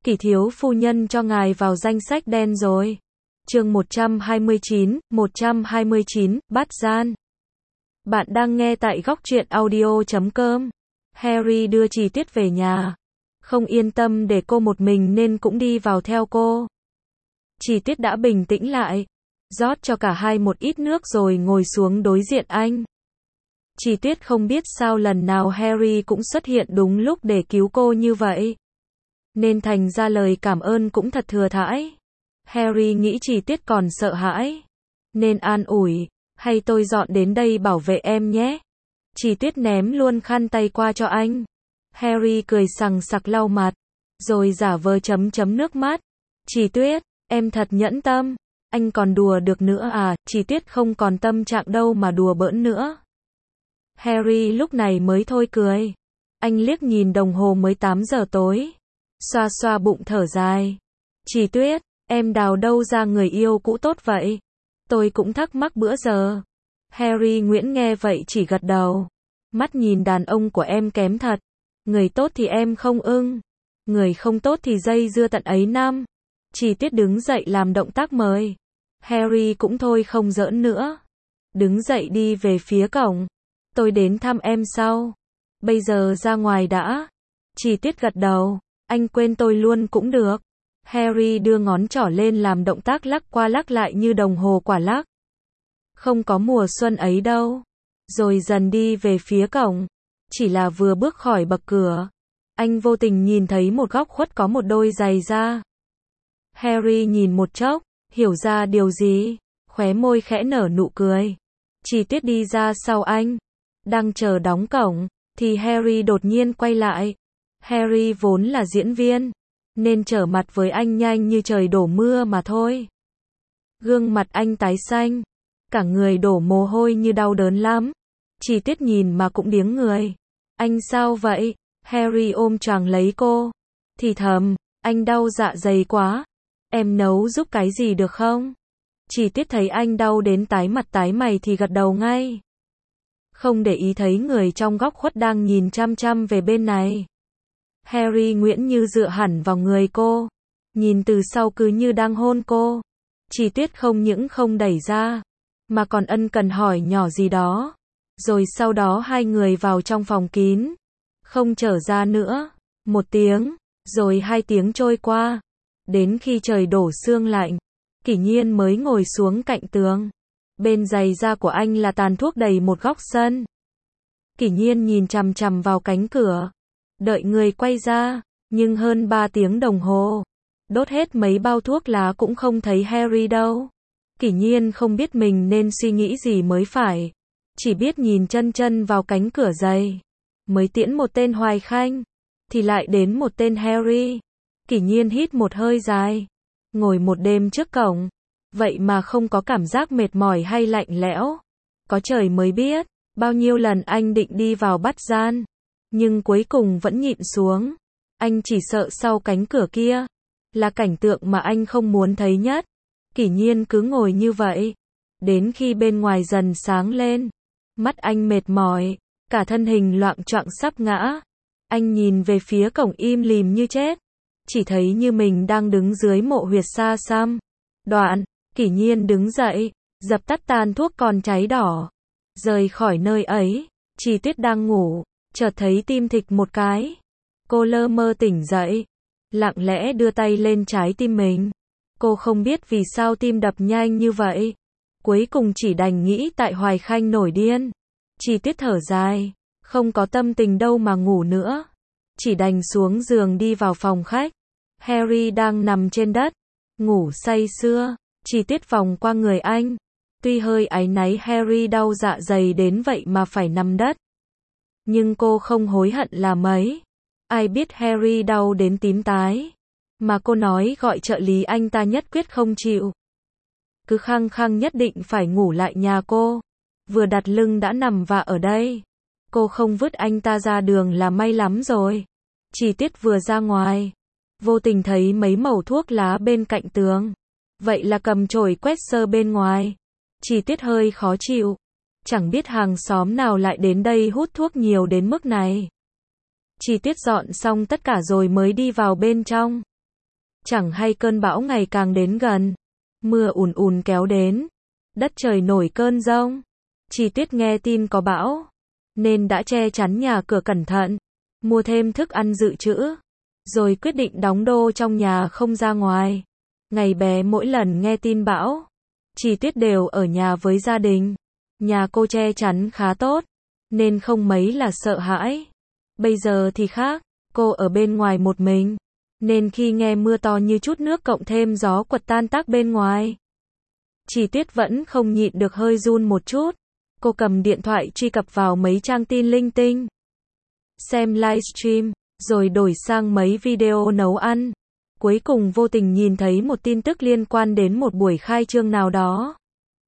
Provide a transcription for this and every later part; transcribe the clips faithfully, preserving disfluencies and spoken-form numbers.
Kỷ thiếu phu nhân cho ngài vào danh sách đen rồi. Chương một trăm hai mươi chín, một trăm hai mươi chín, bắt gian. Bạn đang nghe tại góc truyện audio chấm com. Harry đưa Chi Tiết về nhà. Không yên tâm để cô một mình nên cũng đi vào theo cô. Chi Tiết đã bình tĩnh lại. Rót cho cả hai một ít nước rồi ngồi xuống đối diện anh. Chi Tiết không biết sao lần nào Harry cũng xuất hiện đúng lúc để cứu cô như vậy. Nên thành ra lời cảm ơn cũng thật thừa thãi. Harry nghĩ Chi Tiết còn sợ hãi. Nên an ủi, hay tôi dọn đến đây bảo vệ em nhé. Chi Tiết ném luôn khăn tay qua cho anh. Harry cười sằng sặc lau mặt. Rồi giả vờ chấm chấm nước mắt. Chi Tiết, em thật nhẫn tâm. Anh còn đùa được nữa à? Chi Tiết không còn tâm trạng đâu mà đùa bỡn nữa. Harry lúc này mới thôi cười. Anh liếc nhìn đồng hồ mới tám giờ tối. Xoa xoa bụng thở dài. Chi Tuyết, em đào đâu ra người yêu cũ tốt vậy? Tôi cũng thắc mắc bữa giờ. Harry Nguyễn nghe vậy chỉ gật đầu. Mắt nhìn đàn ông của em kém thật. Người tốt thì em không ưng. Người không tốt thì dây dưa tận ấy năm. Chi Tiết đứng dậy làm động tác mời. Harry cũng thôi không giỡn nữa. Đứng dậy đi về phía cổng. Tôi đến thăm em sau. Bây giờ ra ngoài đã. Chi Tiết gật đầu. Anh quên tôi luôn cũng được. Harry đưa ngón trỏ lên làm động tác lắc qua lắc lại như đồng hồ quả lắc. Không có mùa xuân ấy đâu. Rồi dần đi về phía cổng. Chỉ là vừa bước khỏi bậc cửa. Anh vô tình nhìn thấy một góc khuất có một đôi giày da. Harry nhìn một chốc, hiểu ra điều gì. Khóe môi khẽ nở nụ cười. Chi Tiết đi ra sau anh. Đang chờ đóng cổng. Thì Harry đột nhiên quay lại. Harry vốn là diễn viên. Nên trở mặt với anh nhanh như trời đổ mưa mà thôi. Gương mặt anh tái xanh. Cả người đổ mồ hôi như đau đớn lắm. Chi Tiết nhìn mà cũng điếng người. Anh sao vậy? Harry ôm choàng lấy cô. Thì thầm, anh đau dạ dày quá. Em nấu giúp cái gì được không? Chi Tiết thấy anh đau đến tái mặt tái mày thì gật đầu ngay. Không để ý thấy người trong góc khuất đang nhìn chăm chăm về bên này. Harry Nguyễn như dựa hẳn vào người cô. Nhìn từ sau cứ như đang hôn cô. Chi Tiết không những không đẩy ra. Mà còn ân cần hỏi nhỏ gì đó. Rồi sau đó hai người vào trong phòng kín. Không trở ra nữa. Một tiếng. Rồi hai tiếng trôi qua. Đến khi trời đổ sương lạnh. Kỷ Nhiên mới ngồi xuống cạnh tường. Bên giày da của anh là tàn thuốc đầy một góc sân. Kỷ Nhiên nhìn chằm chằm vào cánh cửa. Đợi người quay ra. Nhưng hơn ba tiếng đồng hồ. Đốt hết mấy bao thuốc lá cũng không thấy Harry đâu. Kỷ Nhiên không biết mình nên suy nghĩ gì mới phải. Chỉ biết nhìn chân chân vào cánh cửa giày. Mới tiễn một tên Hoài Khanh. Thì lại đến một tên Harry. Kỷ Nhiên hít một hơi dài. Ngồi một đêm trước cổng. Vậy mà không có cảm giác mệt mỏi hay lạnh lẽo. Có trời mới biết. Bao nhiêu lần anh định đi vào bắt gian. Nhưng cuối cùng vẫn nhịn xuống. Anh chỉ sợ sau cánh cửa kia. Là cảnh tượng mà anh không muốn thấy nhất. Kỷ Nhiên cứ ngồi như vậy. Đến khi bên ngoài dần sáng lên. Mắt anh mệt mỏi. Cả thân hình loạng choạng sắp ngã. Anh nhìn về phía cổng im lìm như chết. Chỉ thấy như mình đang đứng dưới mộ huyệt xa xăm. Đoạn, Kỷ Nhiên đứng dậy. Dập tắt tàn thuốc còn cháy đỏ. Rời khỏi nơi ấy. Chi Tiết đang ngủ. Chợt thấy tim thịch một cái. Cô lơ mơ tỉnh dậy. Lặng lẽ đưa tay lên trái tim mình. Cô không biết vì sao tim đập nhanh như vậy. Cuối cùng chỉ đành nghĩ tại Hoài Khanh nổi điên. Chi Tiết thở dài. Không có tâm tình đâu mà ngủ nữa. Chỉ đành xuống giường đi vào phòng khách. Harry đang nằm trên đất. Ngủ say sưa. Chi Tiết vòng qua người anh. Tuy hơi áy náy Harry đau dạ dày đến vậy mà phải nằm đất. Nhưng cô không hối hận là mấy. Ai biết Harry đau đến tím tái. Mà cô nói gọi trợ lý anh ta nhất quyết không chịu. Cứ khăng khăng nhất định phải ngủ lại nhà cô. Vừa đặt lưng đã nằm vạ ở đây. Cô không vứt anh ta ra đường là may lắm rồi. Chi Tiết vừa ra ngoài. Vô tình thấy mấy mẩu thuốc lá bên cạnh tường. Vậy là cầm chổi quét sơ bên ngoài. Chi Tiết hơi khó chịu. Chẳng biết hàng xóm nào lại đến đây hút thuốc nhiều đến mức này. Chi Tiết dọn xong tất cả rồi mới đi vào bên trong. Chẳng hay cơn bão ngày càng đến gần. Mưa ùn ùn kéo đến. Đất trời nổi cơn giông. Chi Tiết nghe tin có bão, nên đã che chắn nhà cửa cẩn thận, mua thêm thức ăn dự trữ, rồi quyết định đóng đô trong nhà không ra ngoài. Ngày bé mỗi lần nghe tin bão, Chi Tiết đều ở nhà với gia đình. Nhà cô che chắn khá tốt, nên không mấy là sợ hãi. Bây giờ thì khác, cô ở bên ngoài một mình, nên khi nghe mưa to như chút nước cộng thêm gió quật tan tác bên ngoài, Chi Tiết vẫn không nhịn được hơi run một chút. Cô cầm điện thoại truy cập vào mấy trang tin linh tinh, xem livestream, rồi đổi sang mấy video nấu ăn. Cuối cùng vô tình nhìn thấy một tin tức liên quan đến một buổi khai trương nào đó.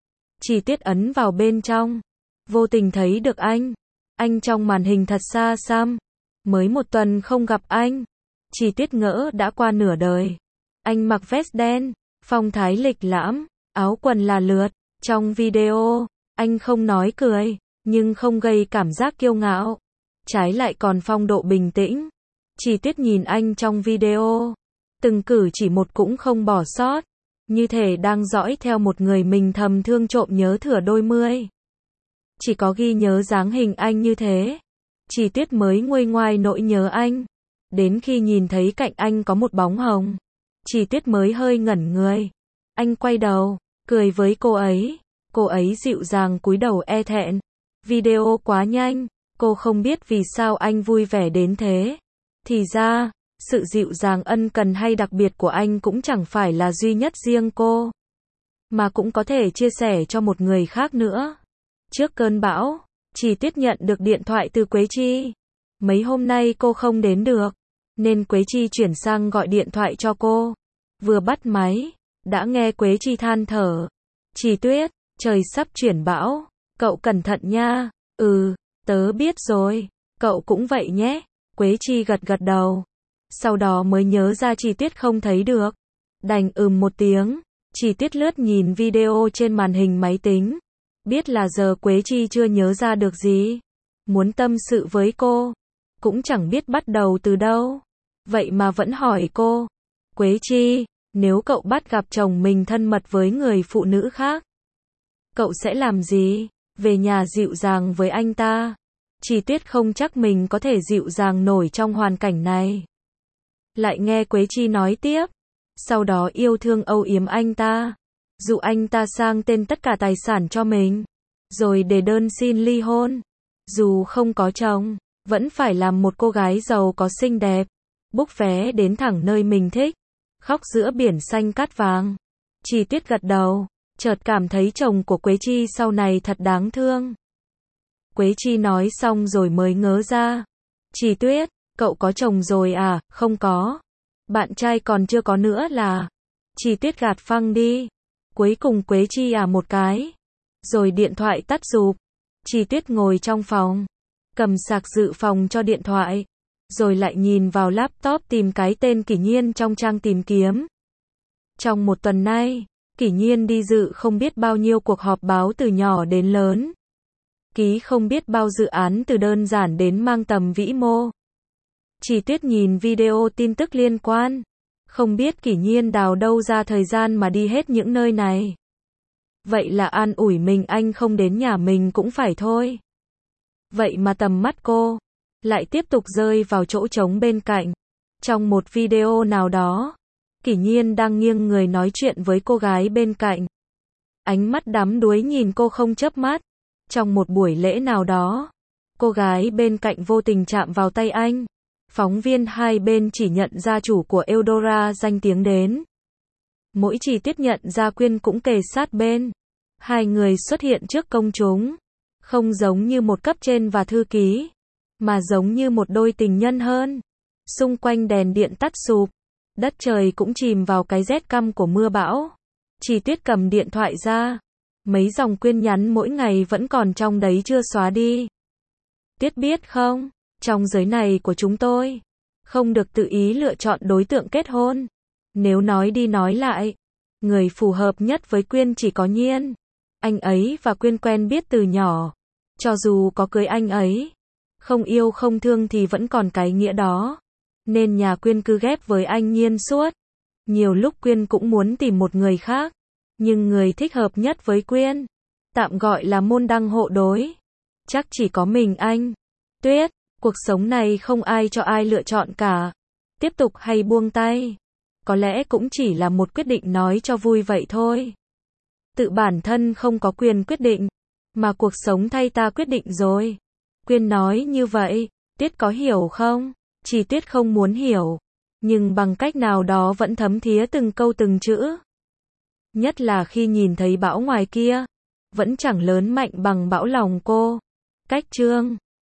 Chi Tiết ấn vào bên trong, vô tình thấy được anh. Anh trong màn hình thật xa xăm. Mới một tuần không gặp anh, Chi Tiết ngỡ đã qua nửa đời. Anh mặc vest đen, phong thái lịch lãm, áo quần là lượt. Trong video, anh không nói cười, nhưng không gây cảm giác kiêu ngạo. Trái lại còn phong độ bình tĩnh. Chi Tiết nhìn anh trong video, từng cử chỉ một cũng không bỏ sót, như thể đang dõi theo một người mình thầm thương trộm nhớ thửa đôi mươi. Chỉ có ghi nhớ dáng hình anh như thế, Chi Tiết mới nguôi ngoai nỗi nhớ anh. Đến khi nhìn thấy cạnh anh có một bóng hồng, Chi Tiết mới hơi ngẩn người. Anh quay đầu, cười với cô ấy. Cô ấy dịu dàng cúi đầu e thẹn. Video quá nhanh, cô không biết vì sao anh vui vẻ đến thế. Thì ra, sự dịu dàng ân cần hay đặc biệt của anh cũng chẳng phải là duy nhất riêng cô, mà cũng có thể chia sẻ cho một người khác nữa. Trước cơn bão, Chi Tiết nhận được điện thoại từ Quế Chi. Mấy hôm nay cô không đến được, nên Quế Chi chuyển sang gọi điện thoại cho cô. Vừa bắt máy, đã nghe Quế Chi than thở. Chi Tuyết, trời sắp chuyển bão, cậu cẩn thận nha. Ừ, tớ biết rồi, cậu cũng vậy nhé. Quế Chi gật gật đầu. Sau đó mới nhớ ra Chi Tiết không thấy được. Đành ừm một tiếng. Chi Tiết lướt nhìn video trên màn hình máy tính. Biết là giờ Quế Chi chưa nhớ ra được gì. Muốn tâm sự với cô, cũng chẳng biết bắt đầu từ đâu. Vậy mà vẫn hỏi cô. Quế Chi, nếu cậu bắt gặp chồng mình thân mật với người phụ nữ khác, cậu sẽ làm gì? Về nhà dịu dàng với anh ta. Chi Tiết không chắc mình có thể dịu dàng nổi trong hoàn cảnh này. Lại nghe Quế Chi nói tiếp. Sau đó yêu thương âu yếm anh ta, dụ anh ta sang tên tất cả tài sản cho mình, rồi để đơn xin ly hôn. Dù không có chồng, vẫn phải làm một cô gái giàu có xinh đẹp, book vé đến thẳng nơi mình thích, khóc giữa biển xanh cát vàng. Chi Tiết gật đầu, chợt cảm thấy chồng của Quế Chi sau này thật đáng thương. Quế Chi nói xong rồi mới ngớ ra. Chi Tuyết, cậu có chồng rồi à? Không có. Bạn trai còn chưa có nữa là. Chi Tiết gạt phăng đi. Cuối cùng Quế Chi à một cái. Rồi điện thoại tắt rụp. Chi Tiết ngồi trong phòng, cầm sạc dự phòng cho điện thoại, rồi lại nhìn vào laptop tìm cái tên Kỷ Nhiên trong trang tìm kiếm. Trong một tuần nay, Kỷ Nhiên đi dự không biết bao nhiêu cuộc họp báo từ nhỏ đến lớn, ký không biết bao dự án từ đơn giản đến mang tầm vĩ mô. Chi Tiết nhìn video tin tức liên quan, không biết Kỷ Nhiên đào đâu ra thời gian mà đi hết những nơi này. Vậy là an ủi mình anh không đến nhà mình cũng phải thôi. Vậy mà tầm mắt cô lại tiếp tục rơi vào chỗ trống bên cạnh. Trong một video nào đó, Kỷ Nhiên đang nghiêng người nói chuyện với cô gái bên cạnh. Ánh mắt đắm đuối nhìn cô không chớp mắt. Trong một buổi lễ nào đó, cô gái bên cạnh vô tình chạm vào tay anh. Phóng viên hai bên chỉ nhận ra chủ của Eudora danh tiếng đến. Mỗi chi tiết nhận ra Quyên cũng kề sát bên. Hai người xuất hiện trước công chúng, không giống như một cấp trên và thư ký, mà giống như một đôi tình nhân hơn. Xung quanh đèn điện tắt sụp, đất trời cũng chìm vào cái rét căm của mưa bão. Chi Tiết cầm điện thoại ra, mấy dòng Quyên nhắn mỗi ngày vẫn còn trong đấy chưa xóa đi. Tiết biết không, trong giới này của chúng tôi, không được tự ý lựa chọn đối tượng kết hôn. Nếu nói đi nói lại, người phù hợp nhất với Quyên chỉ có Nhiên. Anh ấy và Quyên quen biết từ nhỏ. Cho dù có cưới anh ấy, không yêu không thương thì vẫn còn cái nghĩa đó. Nên nhà Quyên cứ ghép với anh Nhiên suốt. Nhiều lúc Quyên cũng muốn tìm một người khác, nhưng người thích hợp nhất với Quyên, tạm gọi là môn đăng hộ đối, chắc chỉ có mình anh. Tuyết, cuộc sống này không ai cho ai lựa chọn cả. Tiếp tục hay buông tay, có lẽ cũng chỉ là một quyết định nói cho vui vậy thôi. Tự bản thân không có quyền quyết định, mà cuộc sống thay ta quyết định rồi. Quyên nói như vậy, Tuyết có hiểu không? Chỉ Tuyết không muốn hiểu, nhưng bằng cách nào đó vẫn thấm thía từng câu từng chữ. Nhất là khi nhìn thấy bão ngoài kia, vẫn chẳng lớn mạnh bằng bão lòng cô. Cách chương